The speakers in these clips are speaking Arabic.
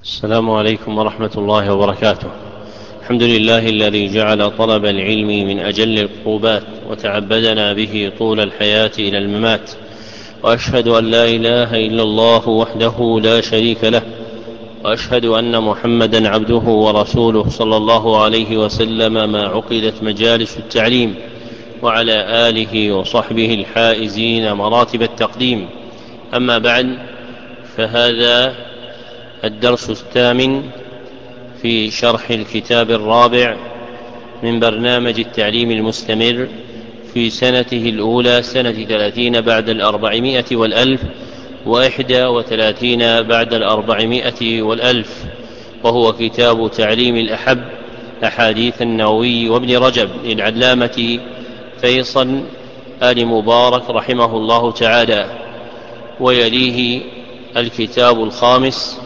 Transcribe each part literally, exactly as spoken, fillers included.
السلام عليكم ورحمة الله وبركاته. الحمد لله الذي جعل طلب العلم من أجل القربات وتعبدنا به طول الحياة إلى الممات، وأشهد أن لا إله إلا الله وحده لا شريك له، وأشهد أن محمدا عبده ورسوله صلى الله عليه وسلم ما عقدت مجالس التعليم، وعلى آله وصحبه الحائزين مراتب التقديم. أما بعد، فهذا الدرس الثامن في شرح الكتاب الرابع من برنامج التعليم المستمر في سنته الأولى، سنة ثلاثين بعد الأربعمائة والألف وإحدى وثلاثين بعد الأربعمائة والألف، وهو كتاب تعليم الأحب أحاديث النووي وابن رجب للعلامة فيصل آل مبارك رحمه الله تعالى. ويليه الكتاب الخامس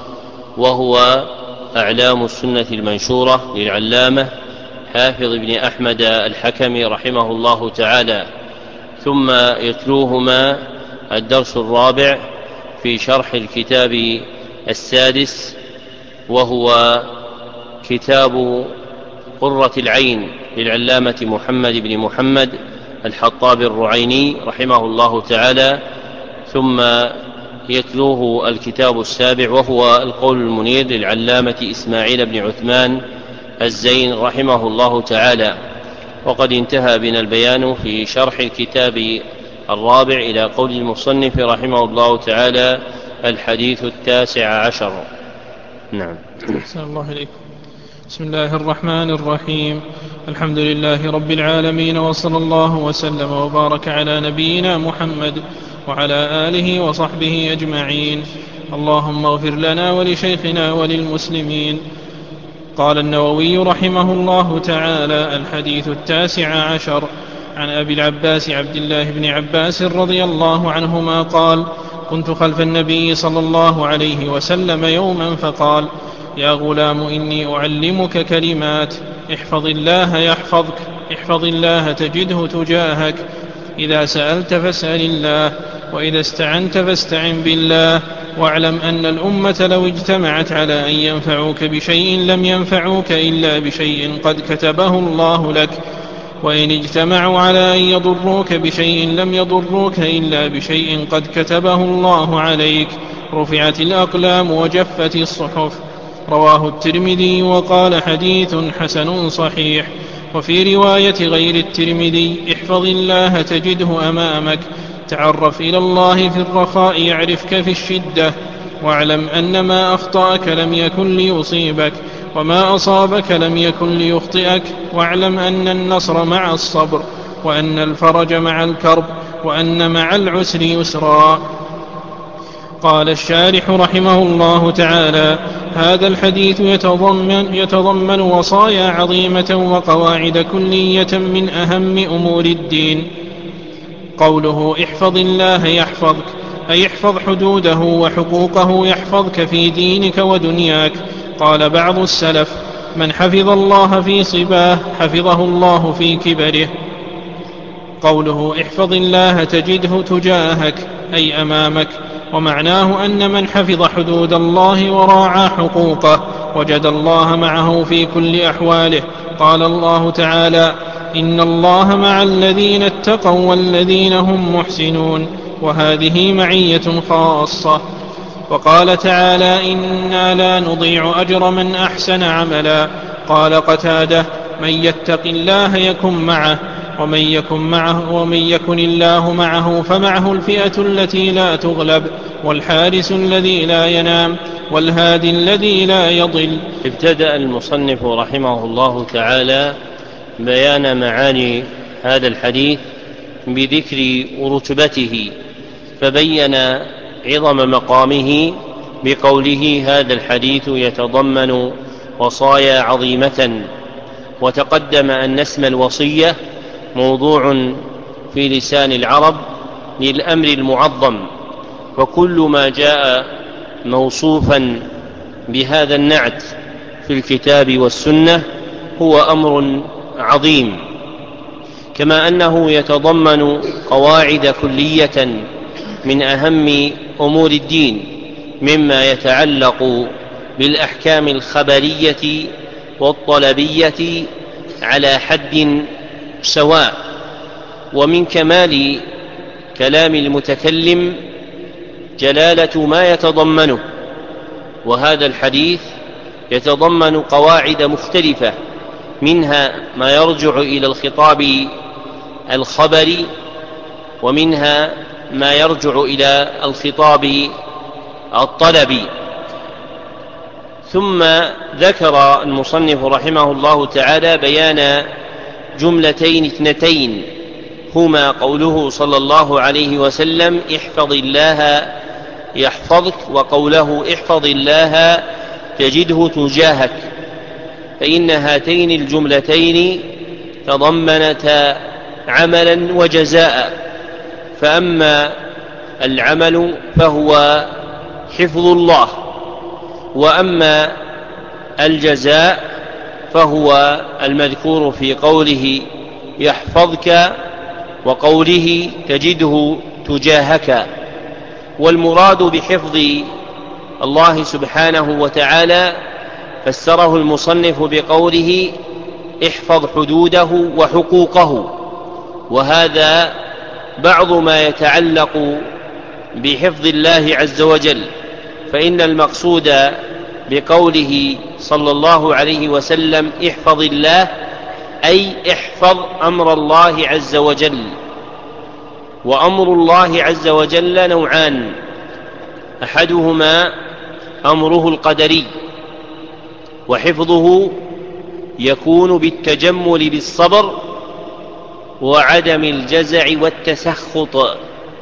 وهو أعلام السنة المنشورة للعلامة حافظ بن أحمد الحكمي رحمه الله تعالى. ثم يتلوهما الدرس الرابع في شرح الكتاب السادس وهو كتاب قرة العين للعلامة محمد بن محمد الحطاب الرعيني رحمه الله تعالى. ثم يتلوه الكتاب السابع وهو القول المنير للعلامة إسماعيل بن عثمان الزين رحمه الله تعالى. وقد انتهى بنا البيان في شرح الكتاب الرابع إلى قول المصنف رحمه الله تعالى الحديث التاسع عشر. نعم. أحسن الله إليكم. بسم الله الرحمن الرحيم. الحمد لله رب العالمين، وصلى الله وسلم وبارك على نبينا محمد وعلى آله وصحبه أجمعين. اللهم اغفر لنا ولشيخنا وللمسلمين. قال النووي رحمه الله تعالى: الحديث التاسع عشر. عن أبي العباس عبد الله بن عباس رضي الله عنهما قال: كنت خلف النبي صلى الله عليه وسلم يوما فقال: يا غلام، إني أعلمك كلمات، احفظ الله يحفظك، احفظ الله تجده تجاهك، إذا سألت فاسأل الله، وإذا استعنت فاستعن بالله، واعلم أن الأمة لو اجتمعت على أن ينفعوك بشيء لم ينفعوك إلا بشيء قد كتبه الله لك، وإن اجتمعوا على أن يضروك بشيء لم يضروك إلا بشيء قد كتبه الله عليك. رفعت الأقلام وجفت الصحف. رواه الترمذي وقال: حديث حسن صحيح. وفي رواية غير الترمذي: احفظ الله تجده أمامك، تعرف إلى الله في الرخاء يعرفك في الشدة، واعلم أن ما أخطأك لم يكن ليصيبك، وما أصابك لم يكن ليخطئك، واعلم أن النصر مع الصبر، وأن الفرج مع الكرب، وأن مع العسر يسرا. قال الشارح رحمه الله تعالى: هذا الحديث يتضمن, يتضمن وصايا عظيمة وقواعد كلية من أهم أمور الدين. قوله احفظ الله يحفظك، أي احفظ حدوده وحقوقه يحفظك في دينك ودنياك. قال بعض السلف: من حفظ الله في صباه حفظه الله في كبره. قوله احفظ الله تجده تجاهك، أي أمامك. ومعناه أن من حفظ حدود الله وراعى حقوقه وجد الله معه في كل أحواله. قال الله تعالى: إن الله مع الذين اتقوا والذين هم محسنون، وهذه معية خاصة. وقال تعالى: إنا لا نضيع أجر من أحسن عملا. قال قتادة: من يتق الله يكن معه، ومن يكن, معه ومن يكن الله معه فمعه الفئة التي لا تغلب، والحارس الذي لا ينام، والهادي الذي لا يضل. ابتدأ المصنف رحمه الله تعالى بيان معاني هذا الحديث بذكر رتبته، فبين عظم مقامه بقوله: هذا الحديث يتضمن وصايا عظيمة. وتقدم أن اسم الوصية موضوع في لسان العرب للأمر المعظم، وكل ما جاء موصوفا بهذا النعت في الكتاب والسنة هو أمر عظيم، كما أنه يتضمن قواعد كلية من أهم أمور الدين مما يتعلق بالأحكام الخبرية والطلبية على حد سواء. ومن كمال كلام المتكلم جلالة ما يتضمنه، وهذا الحديث يتضمن قواعد مختلفة، منها ما يرجع إلى الخطاب الخبري، ومنها ما يرجع إلى الخطاب الطلبي. ثم ذكر المصنف رحمه الله تعالى بيان جملتين اثنتين، هما قوله صلى الله عليه وسلم احفظ الله يحفظك، وقوله احفظ الله تجده تجاهك، فإن هاتين الجملتين تضمنتا عملا وجزاء. فأما العمل فهو حفظ الله، وأما الجزاء فهو المذكور في قوله يحفظك وقوله تجده تجاهك. والمراد بحفظ الله سبحانه وتعالى فسره المصنف بقوله احفظ حدوده وحقوقه، وهذا بعض ما يتعلق بحفظ الله عز وجل. فإن المقصود بقوله صلى الله عليه وسلم احفظ الله أي احفظ أمر الله عز وجل. وأمر الله عز وجل نوعان، أحدهما أمره القدري، وحفظه يكون بالتجمل بالصبر وعدم الجزع والتسخط.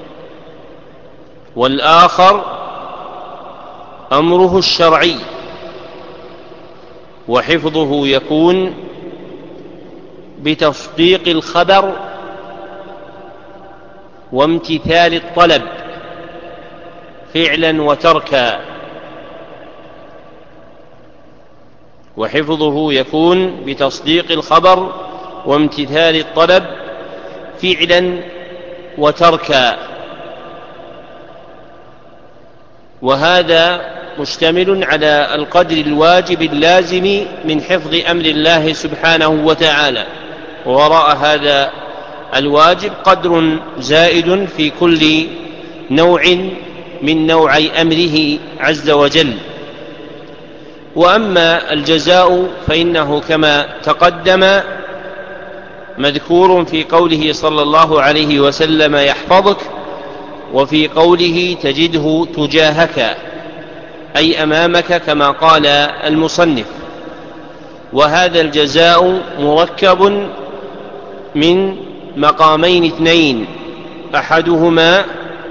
والآخر أمره الشرعي، وحفظه يكون بتصديق الخبر وامتثال الطلب فعلا وتركا. وحفظه يكون بتصديق الخبر وامتثال الطلب فعلا وتركا، وهذا مشتمل على القدر الواجب اللازم من حفظ أمر الله سبحانه وتعالى. ووراء هذا الواجب قدر زائد في كل نوع من نوعي أمره عز وجل. وأما الجزاء فإنه كما تقدم مذكور في قوله صلى الله عليه وسلم يحفظك، وفي قوله تجده تجاهك أي أمامك كما قال المصنف. وهذا الجزاء مركب من مقامين اثنين، أحدهما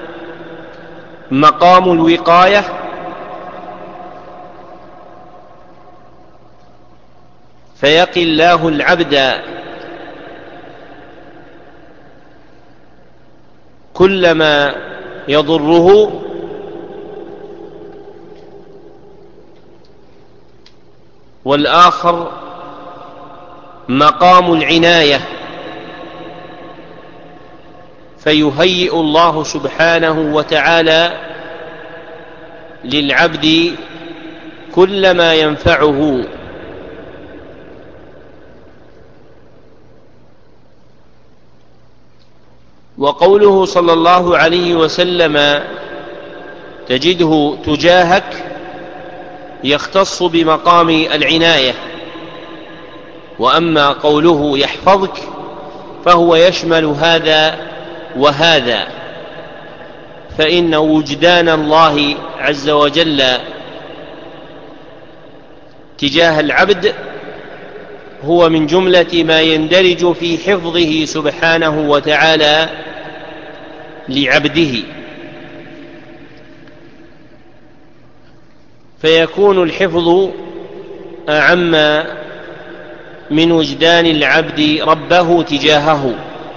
مقام الوقاية، فيقي الله العبد كل ما يضره، والآخر مقام العناية، فيهيئ الله سبحانه وتعالى للعبد كل ما ينفعه. وقوله صلى الله عليه وسلم تجده تجاهك يختص بمقام العناية، وأما قوله يحفظك فهو يشمل هذا وهذا، فإن وجدان الله عز وجل تجاه العبد هو من جملة ما يندرج في حفظه سبحانه وتعالى لعبده، فيكون الحفظ أعم من وجدان العبد ربه تجاهه،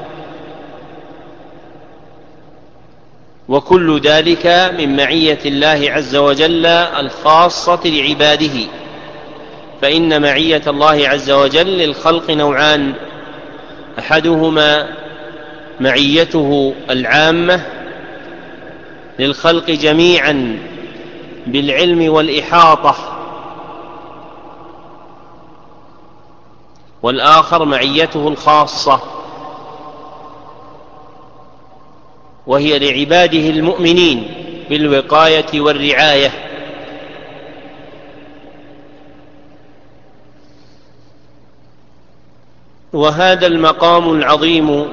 وكل ذلك من معية الله عز وجل الخاصة لعباده. فإن معية الله عز وجل للخلق نوعان، أحدهما معيته العامة للخلق جميعا بالعلم والإحاطة والآخر معيته الخاصة، وهي لعباده المؤمنين بالوقاية والرعاية. وهذا المقام العظيم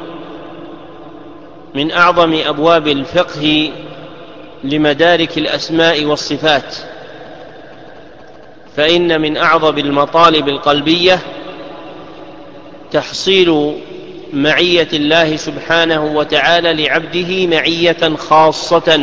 من أعظم أبواب الفقه لمدارك الأسماء والصفات، فإن من أعظم المطالب القلبية تحصيل معية الله سبحانه وتعالى لعبده معية خاصة،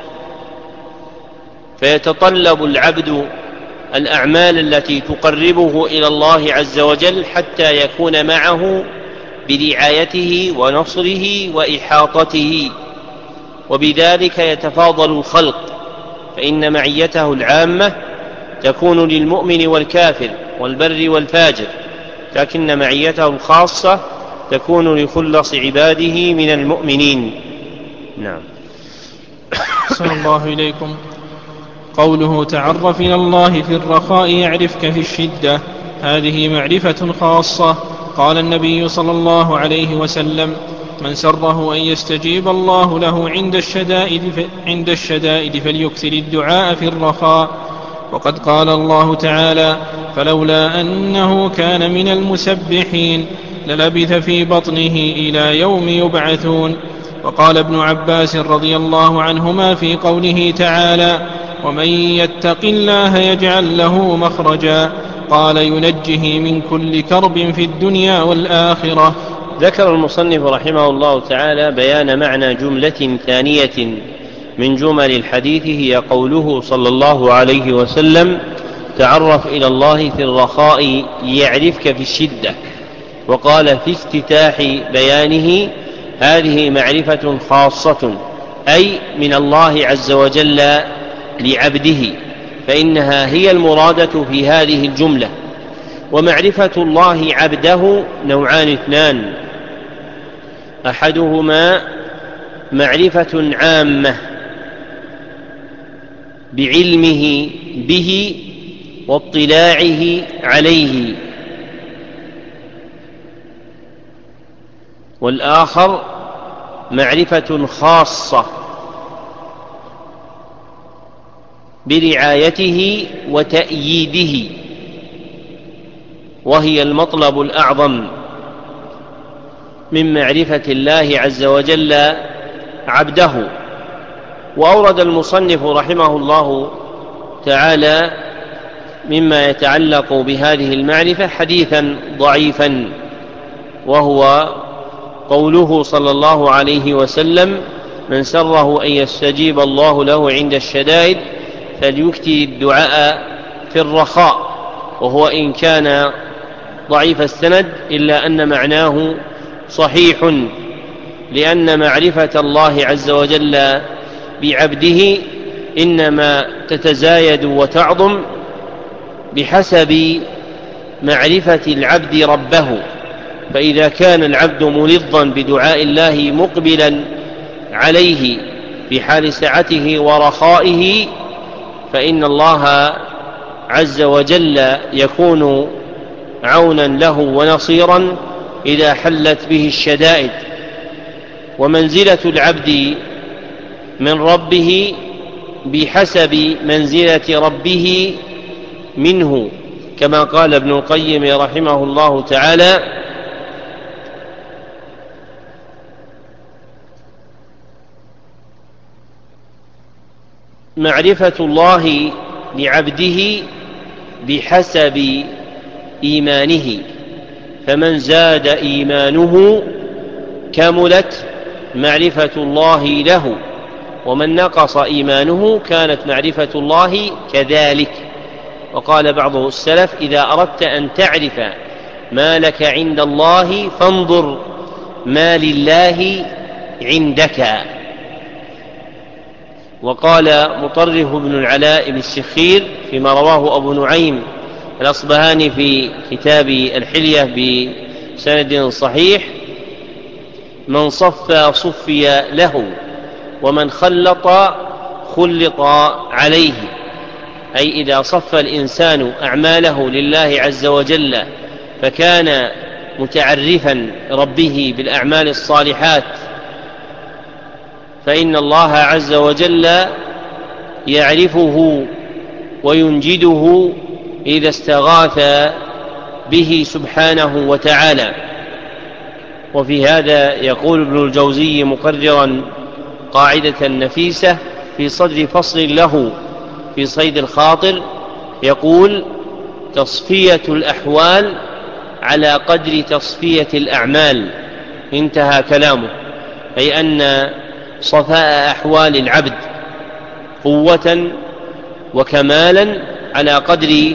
فيتطلب العبد الأعمال التي تقربه إلى الله عز وجل حتى يكون معه برعايته ونصره وإحاطته، وبذلك يتفاضل الخلق، فإن معيته العامة تكون للمؤمن والكافر والبر والفاجر، لكن معيته الخاصة تكون لخلص عباده من المؤمنين. نعم. أحسن الله إليكم. قوله تعرف إلى الله في الرخاء يعرفك في الشدة، هذه معرفة خاصة. قال النبي صلى الله عليه وسلم: من سره أن يستجيب الله له عند الشدائد, عند الشدائد فليكثر الدعاء في الرخاء. وقد قال الله تعالى: فلولا أنه كان من المسبحين للبث في بطنه إلى يوم يبعثون. وقال ابن عباس رضي الله عنهما في قوله تعالى: ومن يتق الله يجعل له مخرجا، قال: ينجه من كل كرب في الدنيا والآخرة. ذكر المصنف رحمه الله تعالى بيان معنى جملة ثانية من جمل الحديث، هي قوله صلى الله عليه وسلم: تعرف إلى الله في الرخاء يعرفك في الشدة. وقال في افتتاح بيانه: هذه معرفة خاصة، أي من الله عز وجل لعبده، فإنها هي المرادة في هذه الجملة. ومعرفة الله عبده نوعان اثنان: أحدهما معرفة عامة بعلمه به واطلاعه عليه، والآخر معرفة خاصة برعايته وتأييده، وهي المطلب الأعظم من معرفة الله عز وجل عبده. وأورد المصنف رحمه الله تعالى مما يتعلق بهذه المعرفة حديثا ضعيفا، وهو قوله صلى الله عليه وسلم: من سره أن يستجيب الله له عند الشدائد فليكثر الدعاء في الرخاء. وهو إن كان ضعيف السند إلا أن معناه صحيح، لأن معرفة الله عز وجل بعبده إنما تتزايد وتعظم بحسب معرفة العبد ربه. فإذا كان العبد ملظا بدعاء الله مقبلا عليه في حال سعته ورخائه، فإن الله عز وجل يكون عونا له ونصيرا إذا حلت به الشدائد. ومنزلة العبد من ربه بحسب منزلة ربه منه، كما قال ابن القيم رحمه الله تعالى: معرفة الله لعبده بحسب إيمانه، فمن زاد إيمانه كملت معرفة الله له، ومن نقص إيمانه كانت معرفة الله كذلك. وقال بعض السلف: إذا أردت أن تعرف ما لك عند الله فانظر ما لله عندك. وقال مطرف بن العلاء بن الشخير فيما رواه أبو نعيم الأصبهاني في كتاب الحلية بسند صحيح: من صفى صفي له، ومن خلط خلط عليه. أي إذا صف الإنسان أعماله لله عز وجل فكان متعرفا ربه بالأعمال الصالحات، فإن الله عز وجل يعرفه وينجده إذا استغاث به سبحانه وتعالى. وفي هذا يقول ابن الجوزي مقررا قاعدة نفيسة في صدر فصل له في صيد الخاطر، يقول: تصفية الأحوال على قدر تصفية الأعمال. انتهى كلامه، أي أن صفاء أحوال العبد قوة وكمالا على قدر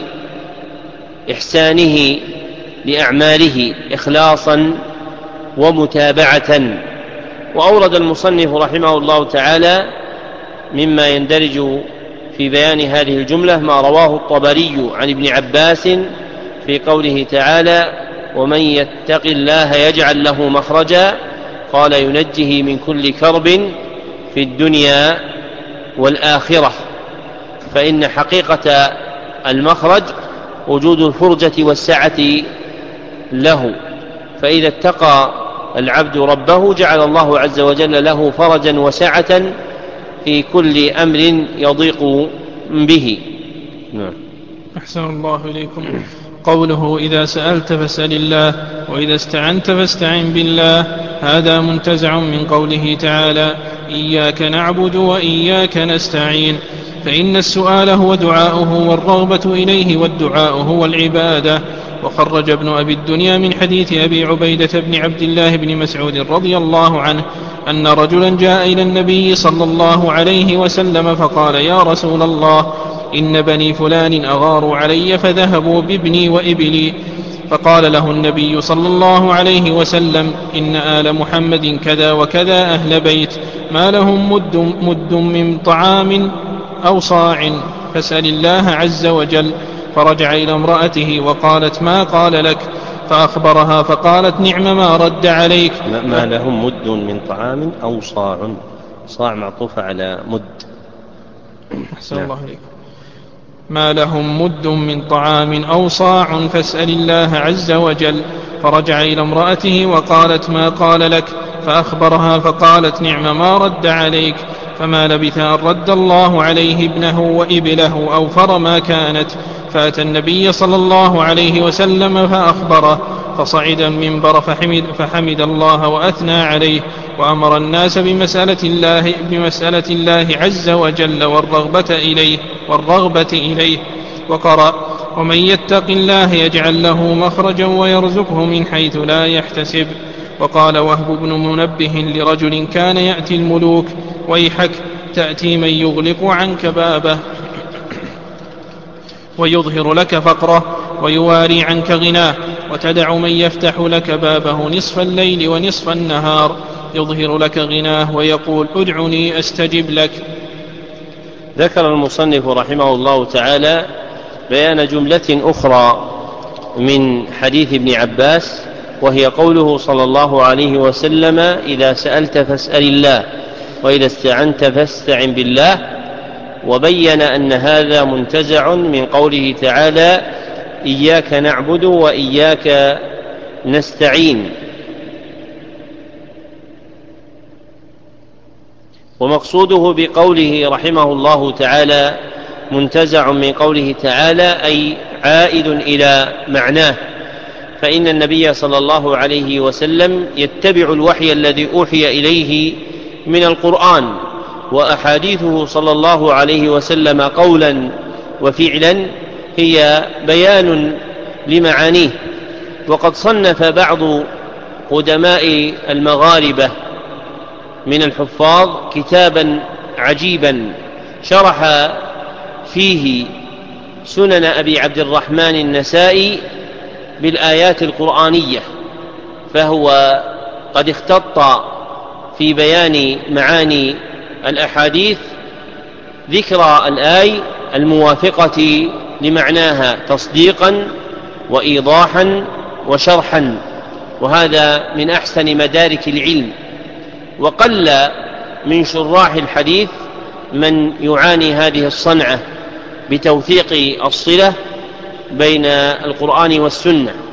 إحسانه لأعماله إخلاصا ومتابعة. وأورد المصنف رحمه الله تعالى مما يندرج في بيان هذه الجملة ما رواه الطبري عن ابن عباس في قوله تعالى: ومن يتق الله يجعل له مخرجا، قال: ينجه من كل كرب في الدنيا والآخرة. فإن حقيقة المخرج وجود الفرجة والسعة له، فإذا اتقى العبد ربه جعل الله عز وجل له فرجا وسعة في كل أمر يضيق به. نعم. أحسن الله إليكم. قوله: إذا سألت فاسأل الله، وإذا استعنت فاستعن بالله، هذا منتزع من قوله تعالى: إياك نعبد وإياك نستعين، فإن السؤال هو دعاؤه، والرغبة إليه والدعاء هو العبادة. وخرج ابن أبي الدنيا من حديث أبي عبيدة بن عبد الله بن مسعود رضي الله عنه أن رجلا جاء إلى النبي صلى الله عليه وسلم فقال: يا رسول الله، إن بني فلان أغاروا علي فذهبوا بابني وإبلي. فقال له النبي صلى الله عليه وسلم: إن آل محمد كذا وكذا أهل بيت، ما لهم مد, مد من طعام أو صاع، فاسأل الله عز وجل. فرجع إلى امرأته وقالت: ما قال لك؟ فأخبرها فقالت: نعم ما رد عليك. ما لهم مد من طعام أو صاع، صاع معطوفة على مد. أحسن الله عليكم. ما لهم مد من طعام أو صاع، فاسأل الله عز وجل. فرجع إلى امرأته وقالت: ما قال لك؟ فأخبرها فقالت: نعم ما رد عليك. فما لبث أن رد الله عليه ابنه وإبله أوفر ما كانت. فأتى النبي صلى الله عليه وسلم فأخبره، فصعد المنبر فحمد, فحمد الله وأثنى عليه، وأمر الناس بمسألة الله, بمسألة الله عز وجل والرغبة إليه, والرغبة إليه. وقرأ: ومن يتق الله يجعل له مخرجا ويرزقه من حيث لا يحتسب. وقال وهب بن منبه لرجل كان يأتي الملوك: ويحك، تأتي من يغلق عنك بابه ويظهر لك فقره ويواري عنك غناه، وتدع من يفتح لك بابه نصف الليل ونصف النهار يظهر لك غناه ويقول: ادعني أستجب لك. ذكر المصنف رحمه الله تعالى بيان جملة أخرى من حديث ابن عباس، وهي قوله صلى الله عليه وسلم: إذا سألت فاسأل الله، وإذا استعنت فاستعن بالله. وبين أن هذا منتزع من قوله تعالى: إياك نعبد وإياك نستعين. ومقصوده بقوله رحمه الله تعالى منتزع من قوله تعالى أي عائد إلى معناه، فإن النبي صلى الله عليه وسلم يتبع الوحي الذي أوحي إليه من القرآن، وأحاديثه صلى الله عليه وسلم قولا وفعلا هي بيان لمعانيه. وقد صنف بعض قدماء المغاربة من الحفاظ كتابا عجيبا شرح فيه سنن أبي عبد الرحمن النسائي بالآيات القرآنية، فهو قد اختط في بيان معاني الأحاديث ذكر الآية الموافقة لمعناها تصديقا وإيضاحا وشرحا، وهذا من أحسن مدارك العلم. وقل من شراح الحديث من يعاني هذه الصنعة بتوثيق الصلة بين القرآن والسنة،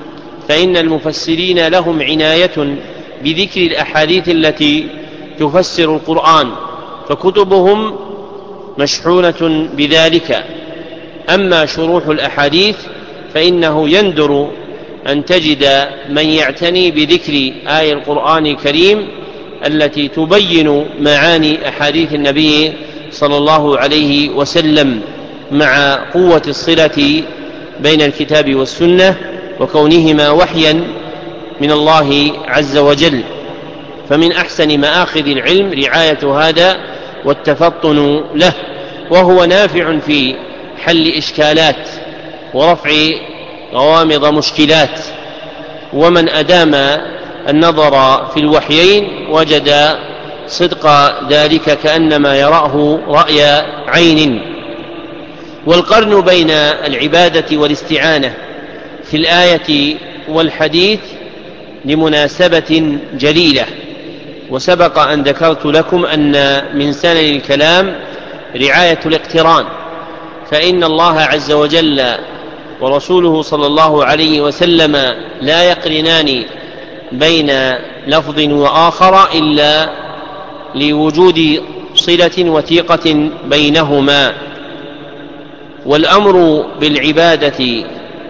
فإن المفسرين لهم عناية بذكر الأحاديث التي تفسر القرآن، فكتبهم مشحونة بذلك. أما شروح الأحاديث فإنه يندر أن تجد من يعتني بذكر آية القرآن الكريم التي تبين معاني أحاديث النبي صلى الله عليه وسلم، مع قوة الصلة بين الكتاب والسنة وكونهما وحيا من الله عز وجل. فمن أحسن مآخذ العلم رعاية هذا والتفطن له، وهو نافع في حل إشكالات ورفع غوامض مشكلات. ومن أدام النظر في الوحيين وجد صدق ذلك كأنما يراه رأي عين. والقرن بين العبادة والاستعانة في الآية والحديث لمناسبة جليلة، وسبق أن ذكرت لكم أن من سنن الكلام رعاية الاقتران، فإن الله عز وجل ورسوله صلى الله عليه وسلم لا يقرنان بين لفظ وآخر إلا لوجود صلة وثيقة بينهما. والأمر بالعبادة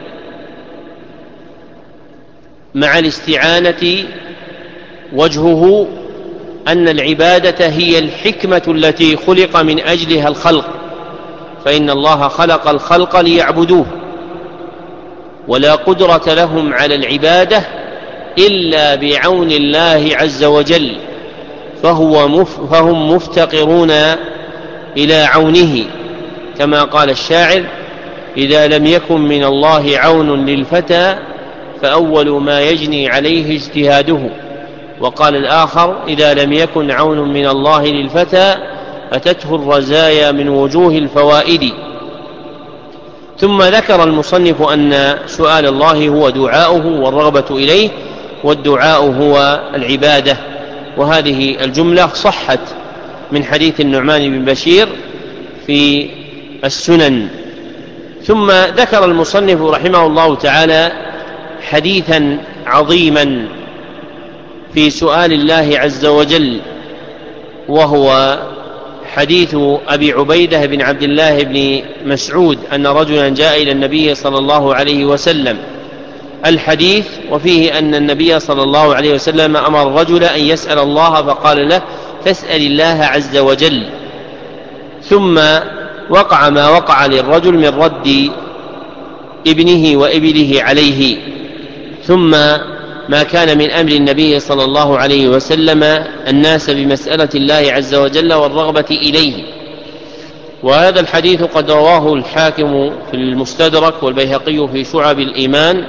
مع الاستعانة وجهه أن العبادة هي الحكمة التي خلق من أجلها الخلق، فإن الله خلق الخلق ليعبدوه، ولا قدرة لهم على العبادة إلا بعون الله عز وجل، فهو مف فهم مفتقرون إلى عونه، كما قال الشاعر: إذا لم يكن من الله عون للفتى فأول ما يجني عليه اجتهاده. وقال الآخر: إذا لم يكن عون من الله للفتى أتته الرزايا من وجوه الفوائد. ثم ذكر المصنف أن سؤال الله هو دعاؤه والرغبة إليه، والدعاء هو العبادة، وهذه الجملة صحت من حديث النعمان بن بشير في السنن. ثم ذكر المصنف رحمه الله تعالى حديثا عظيما في سؤال الله عز وجل، وهو حديث أبي عبيدة بن عبد الله بن مسعود أن رجلا جاء إلى النبي صلى الله عليه وسلم. الحديث وفيه أن النبي صلى الله عليه وسلم أمر الرجل أن يسأل الله، فقال له: فاسأل الله عز وجل. ثم وقع ما وقع للرجل من رد ابنه وابله عليه، ثم ما كان من أمر النبي صلى الله عليه وسلم الناس بمسألة الله عز وجل والرغبة إليه. وهذا الحديث قد رواه الحاكم في المستدرك والبيهقي في شعب الإيمان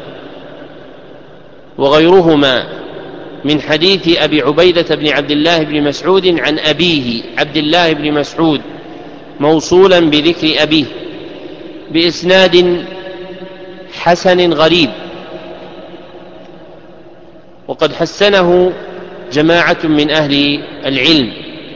وغيرهما من حديث أبي عبيدة بن عبد الله بن مسعود عن أبيه عبد الله بن مسعود موصولا بذكر أبيه بإسناد حسن غريب، وقد حسنه جماعة من أهل العلم.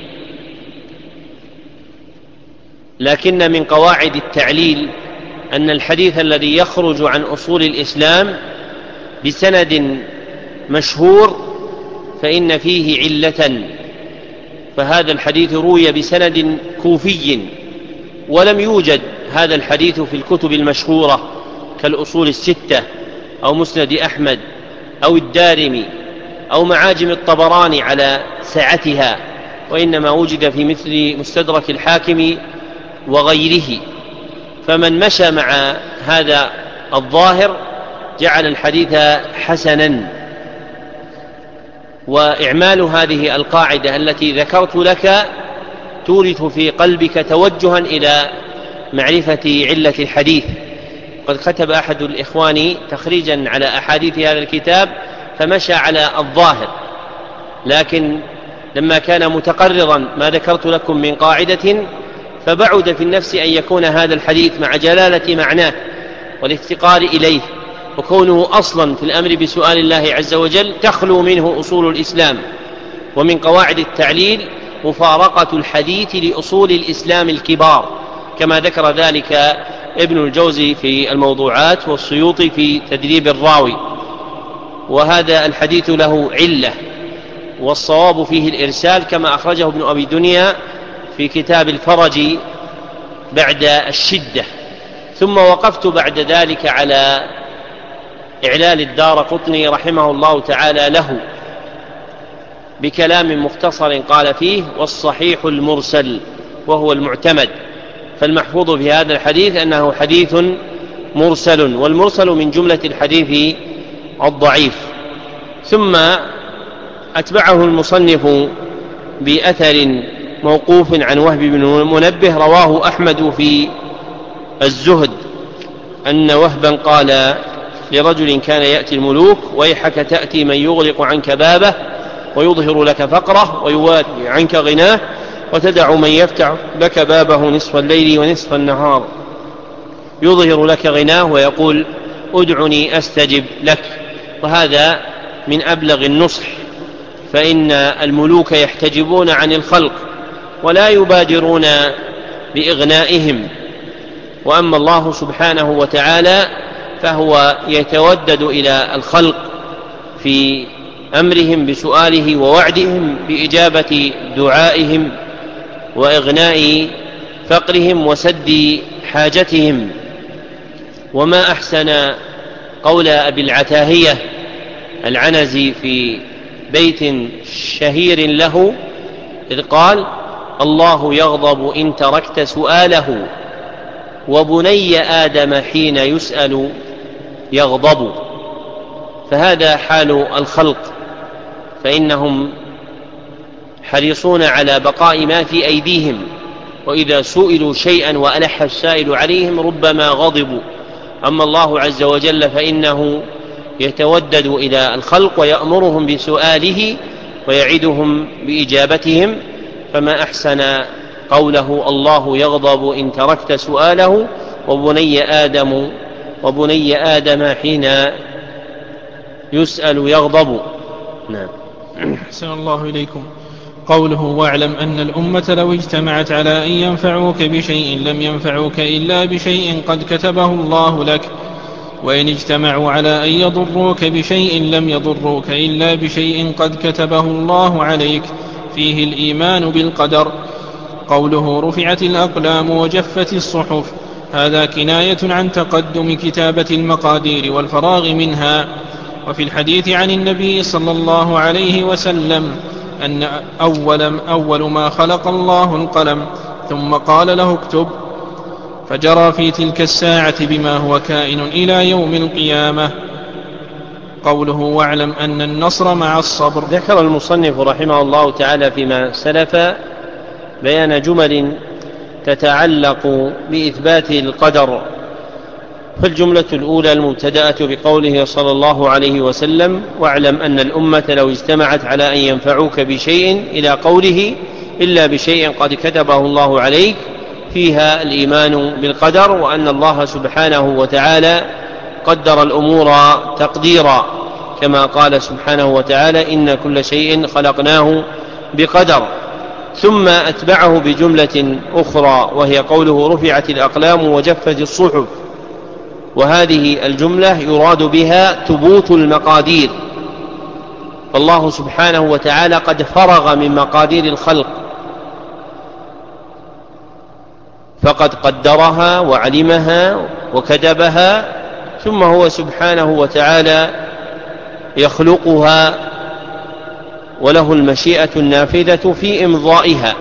لكن من قواعد التعليل أن الحديث الذي يخرج عن أصول الإسلام بسند مشهور فإن فيه علة، فهذا الحديث روي بسند كوفي، ولم يوجد هذا الحديث في الكتب المشهورة كالأصول الستة أو مسند أحمد أو الدارمي أو معاجم الطبراني على سعتها، وإنما وجد في مثل مستدرك الحاكم وغيره. فمن مشى مع هذا الظاهر جعل الحديث حسنا. وإعمال هذه القاعدة التي ذكرت لك تورث في قلبك توجها إلى معرفة علة الحديث. قد كتب أحد الإخوان تخريجا على أحاديث هذا الكتاب فمشى على الظاهر، لكن لما كان متقررا ما ذكرت لكم من قاعدة فبعد في النفس أن يكون هذا الحديث مع جلالة معناه والافتقار إليه وكونه أصلا في الأمر بسؤال الله عز وجل تخلو منه أصول الإسلام. ومن قواعد التعليل مفارقة الحديث لأصول الإسلام الكبار، كما ذكر ذلك ابن الجوزي في الموضوعات والسيوطي في تدريب الراوي. وهذا الحديث له علة، والصواب فيه الإرسال كما أخرجه ابن أبي دنيا في كتاب الفرج بعد الشدة. ثم وقفت بعد ذلك على إعلال الدارقطني رحمه الله تعالى له بكلام مختصر قال فيه: والصحيح المرسل وهو المعتمد. فالمحفوظ في هذا الحديث أنه حديث مرسل، والمرسل من جملة الحديث الضعيف. ثم أتبعه المصنف بأثر موقوف عن وهب بن منبه رواه أحمد في الزهد أن وهبا قال لرجل كان يأتي الملوك: ويحك تأتي من يغلق عنك بابه ويظهر لك فقره ويوالي عنك غناه، وتدع من يفتح لك بابه نصف الليل ونصف النهار يظهر لك غناه ويقول: ادعني أستجب لك. وهذا من أبلغ النصح، فإن الملوك يحتجبون عن الخلق ولا يبادرون بإغنائهم، وأما الله سبحانه وتعالى فهو يتودد إلى الخلق في أمرهم بسؤاله ووعدهم بإجابة دعائهم وإغناء فقرهم وسد حاجتهم. وما أحسن قول أبي العتاهية العنزي في بيت شهير له إذ قال: الله يغضب إن تركت سؤاله، وبني آدم حين يسأل يغضب. فهذا حال الخلق، فإنهم حريصون على بقاء ما في أيديهم، وإذا سئلوا شيئا وألح السائل عليهم ربما غضبوا. أما الله عز وجل فإنه يتودد إلى الخلق ويأمرهم بسؤاله ويعدهم بإجابتهم. فما أحسن قوله: الله يغضب إن تركت سؤاله، وبني آدم وبني آدم حين يسأل يغضب. نعم. أحسن الله إليكم. قوله: واعلم أن الأمة لو اجتمعت على أن ينفعوك بشيء لم ينفعوك إلا بشيء قد كتبه الله لك، وإن اجتمعوا على أن يضروك بشيء لم يضروك إلا بشيء قد كتبه الله عليك، فيه الإيمان بالقدر. قوله: رفعت الأقلام وجفت الصحف، هذا كناية عن تقدم كتابة المقادير والفراغ منها. وفي الحديث عن النبي صلى الله عليه وسلم أن أول, أول ما خلق الله القلم، ثم قال له اكتب، فجرى في تلك الساعة بما هو كائن إلى يوم القيامة. قوله: واعلم أن النصر مع الصبر. ذكر المصنف رحمه الله تعالى فيما سلف بيان جمل تتعلق بإثبات القدر. فالجملة الأولى المبتدأة بقوله صلى الله عليه وسلم: واعلم أن الأمة لو اجتمعت على أن ينفعوك بشيء إلى قوله إلا بشيء قد كتبه الله عليك، فيها الإيمان بالقدر، وأن الله سبحانه وتعالى قدر الأمور تقديرا، كما قال سبحانه وتعالى: إن كل شيء خلقناه بقدر. ثم أتبعه بجملة أخرى وهي قوله: رفعت الأقلام وجفت الصحف، وهذه الجملة يراد بها ثبوت المقادير، فالله سبحانه وتعالى قد فرغ من مقادير الخلق فقد قدرها وعلمها وكتبها، ثم هو سبحانه وتعالى يخلقها وله المشيئة النافذة في إمضائها.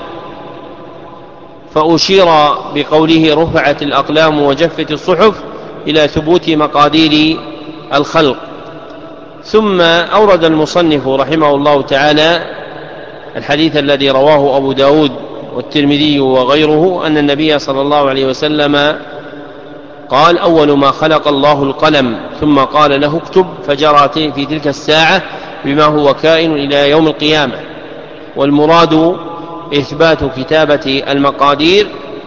فأشير بقوله رفعت الأقلام وجفت الصحف إلى ثبوت مقادير الخلق. ثم أورد المصنف رحمه الله تعالى الحديث الذي رواه أبو داود والترمذي وغيره أن النبي صلى الله عليه وسلم قال: أول ما خلق الله القلم، ثم قال له اكتب، فجرى في تلك الساعة بما هو كائن إلى يوم القيامة. والمراد إثبات كتابة المقادير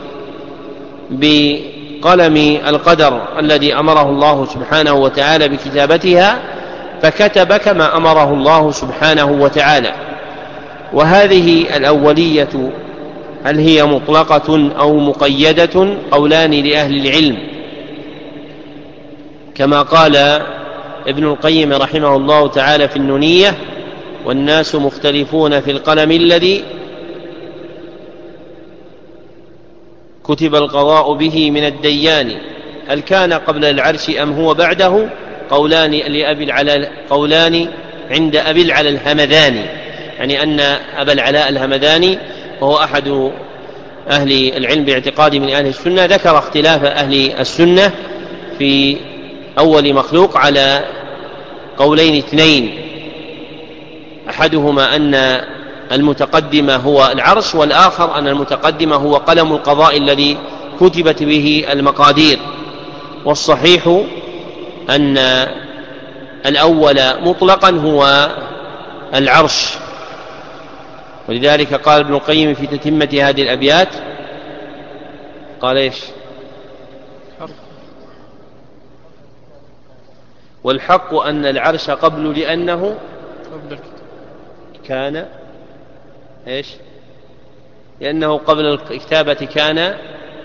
بقلم القدر الذي أمره الله سبحانه وتعالى بكتابتها، فكتب كما أمره الله سبحانه وتعالى. وهذه الأولية هل هي مطلقة أو مقيدة؟ قولان لأهل العلم، كما قال ابن القيم رحمه الله تعالى في النونية: والناس مختلفون في القلم الذي كتب القضاء به من الديان، هل كان قبل العرش أم هو بعده؟ قولان لأبي العلاء قولان عند أبي العلاء الهمداني، يعني أن أبا العلاء الهمداني وهو أحد أهل العلم باعتقاد من أهل السنة ذكر اختلاف أهل السنة في أول مخلوق على قولين اثنين، أحدهما أن المتقدم هو العرش، والآخر أن المتقدم هو قلم القضاء الذي كتبت به المقادير. والصحيح أن الأول مطلقا هو العرش، ولذلك قال ابن القيم في تتمة هذه الأبيات قال إيش؟ والحق أن العرش قبل لأنه كان إيش؟ لأنه قبل الكتابة كان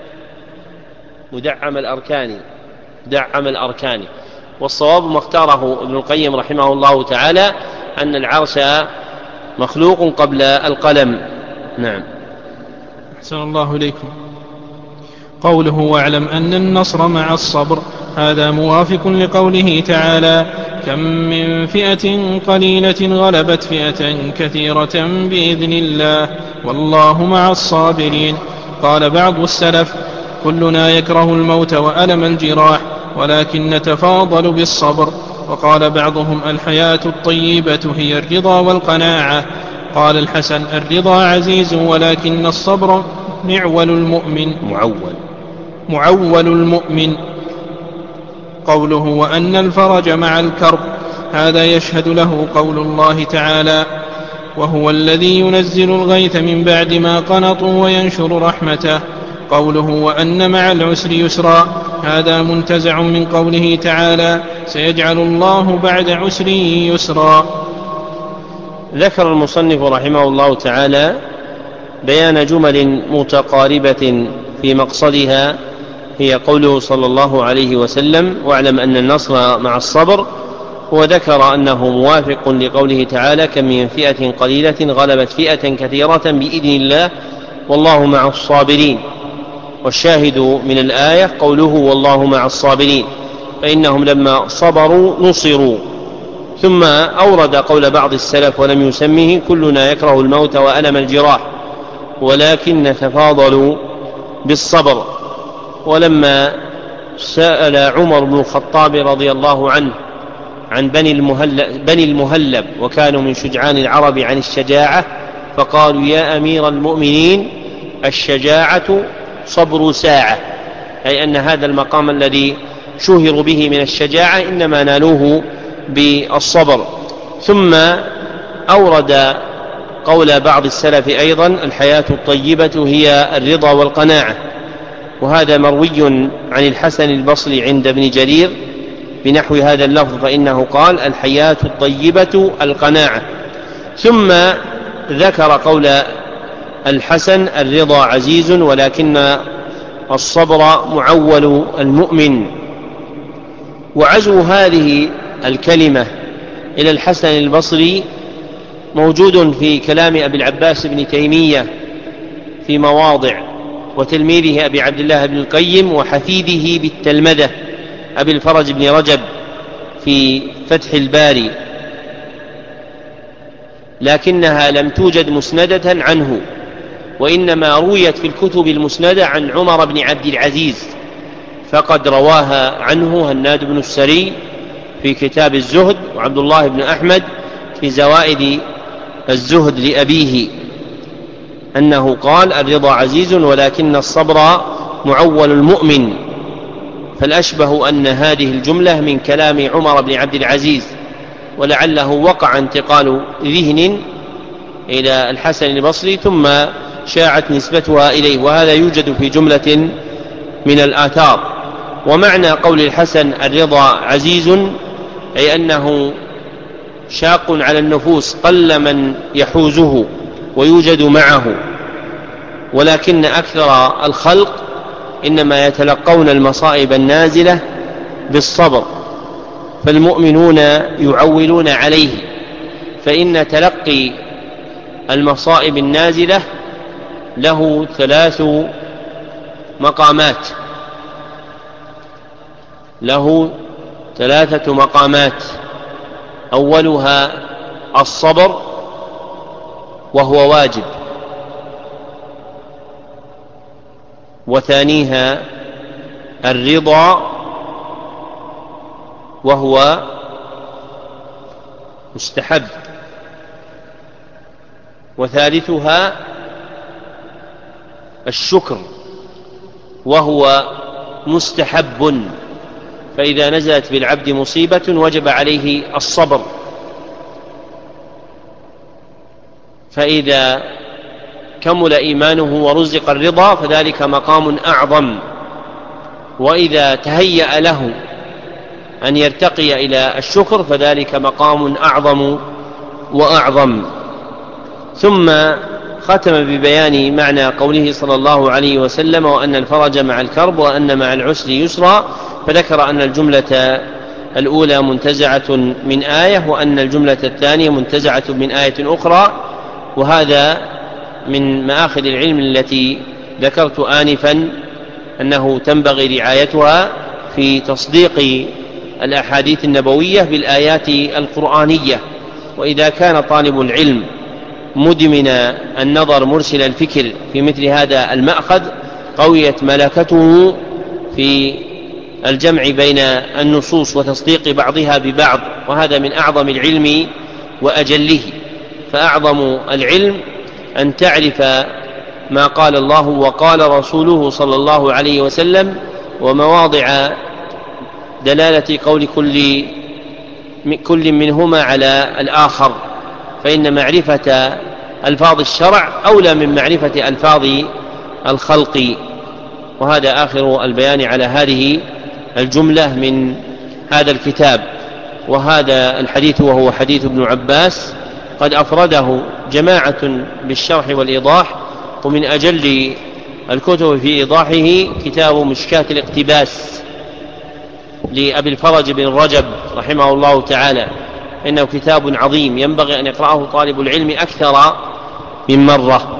مدعم الأركان مدعم الأركان والصواب ما اختاره ابن القيم رحمه الله تعالى أن العرش مخلوق قبل القلم. نعم. أحسن الله إليكم. قوله: واعلم أن النصر مع الصبر، هذا موافق لقوله تعالى: كم من فئة قليلة غلبت فئة كثيرة بإذن الله والله مع الصابرين. قال بعض السلف: كلنا يكره الموت وألم الجراح ولكن نتفاضل بالصبر. وقال بعضهم: الحياة الطيبة هي الرضا والقناعة. قال الحسن: الرضا عزيز ولكن الصبر معول المؤمن معول معول المؤمن. قوله: وأن الفرج مع الكرب، هذا يشهد له قول الله تعالى: وهو الذي ينزل الغيث من بعد ما قنطوا وينشر رحمته. قوله: وأن مع العسر يسرا، هذا منتزع من قوله تعالى: سيجعل الله بعد عسر يسرا. ذكر المصنف رحمه الله تعالى بيان جمل متقاربة في مقصدها، هي قوله صلى الله عليه وسلم: واعلم أن النصر مع الصبر، وذكر أنه موافق لقوله تعالى: كم من فئة قليلة غلبت فئة كثيرة بإذن الله والله مع الصابرين. والشاهد من الآية قوله: والله مع الصابرين، فإنهم لما صبروا نصروا. ثم أورد قول بعض السلف ولم يسمه: كلنا يكره الموت وألم الجراح ولكن نتفاضل بالصبر. ولما سأل عمر بن الخطاب رضي الله عنه عن بني المهلب, بني المهلب وكانوا من شجعان العرب عن الشجاعة، فقالوا: يا أمير المؤمنين، الشجاعة صبر ساعة، أي أن هذا المقام الذي شهر به من الشجاعة إنما نالوه بالصبر. ثم أورد قول بعض السلف أيضا: الحياة الطيبة هي الرضا والقناعة، وهذا مروي عن الحسن البصري عند ابن جرير بنحو هذا اللفظ، فإنه قال: الحياة الطيبة القناعة. ثم ذكر قول الحسن: الرضا عزيز ولكن الصبر معول المؤمن. وعزو هذه الكلمة إلى الحسن البصري موجود في كلام أبي العباس بن تيمية في مواضع، وتلميذه أبي عبد الله بن القيم، وحفيده بالتلمذة أبي الفرج بن رجب في فتح الباري، لكنها لم توجد مسندة عنه، وإنما رويت في الكتب المسندة عن عمر بن عبد العزيز، فقد رواها عنه هناد بن السري في كتاب الزهد، وعبد الله بن أحمد في زوائد الزهد لأبيه، أنه قال: الرضا عزيز ولكن الصبر معول المؤمن. فالأشبه أن هذه الجملة من كلام عمر بن عبد العزيز، ولعله وقع انتقال ذهن إلى الحسن البصري ثم شاعت نسبتها إليه، وهذا يوجد في جملة من الآثار. ومعنى قول الحسن: الرضا عزيز، أي أنه شاق على النفوس، قل من يحوزه ويوجد معه، ولكن أكثر الخلق إنما يتلقون المصائب النازلة بالصبر، فالمؤمنون يعولون عليه، فإن تلقي المصائب النازلة له ثلاث مقامات له ثلاثة مقامات أولها الصبر وهو واجب، وثانيها الرضا وهو مستحب، وثالثها الشكر وهو مستحب. فإذا نزلت بالعبد مصيبة وجب عليه الصبر، فإذا كمل إيمانه ورزق الرضا فذلك مقام أعظم، وإذا تهيأ له أن يرتقي إلى الشكر فذلك مقام أعظم وأعظم. ثم ختم ببيان معنى قوله صلى الله عليه وسلم: وأن الفرج مع الكرب وأن مع العسر يسرا، فذكر أن الجملة الأولى منتزعة من آية، وأن الجملة الثانية منتزعة من آية أخرى، وهذا من مآخذ العلم التي ذكرت آنفا أنه تنبغي رعايتها في تصديق الأحاديث النبوية بالآيات القرآنية. وإذا كان طالب العلم مدمن النظر مرسل الفكر في مثل هذا المأخذ قويت ملكته في الجمع بين النصوص وتصديق بعضها ببعض، وهذا من أعظم العلم وأجله. فأعظم العلم أن تعرف ما قال الله وقال رسوله صلى الله عليه وسلم، ومواضع دلالة قول كل كل منهما على الآخر، فإن معرفة ألفاظ الشرع أولى من معرفة ألفاظ الخلق. وهذا آخر البيان على هذه الجملة من هذا الكتاب. وهذا الحديث وهو حديث ابن عباس قد أفرده جماعة بالشرح والإيضاح، ومن أجل الكتب في إيضاحه كتاب مشكاة الاقتباس لأبي الفرج بن رجب رحمه الله تعالى، إنه كتاب عظيم ينبغي أن يقرأه طالب العلم أكثر من مرة.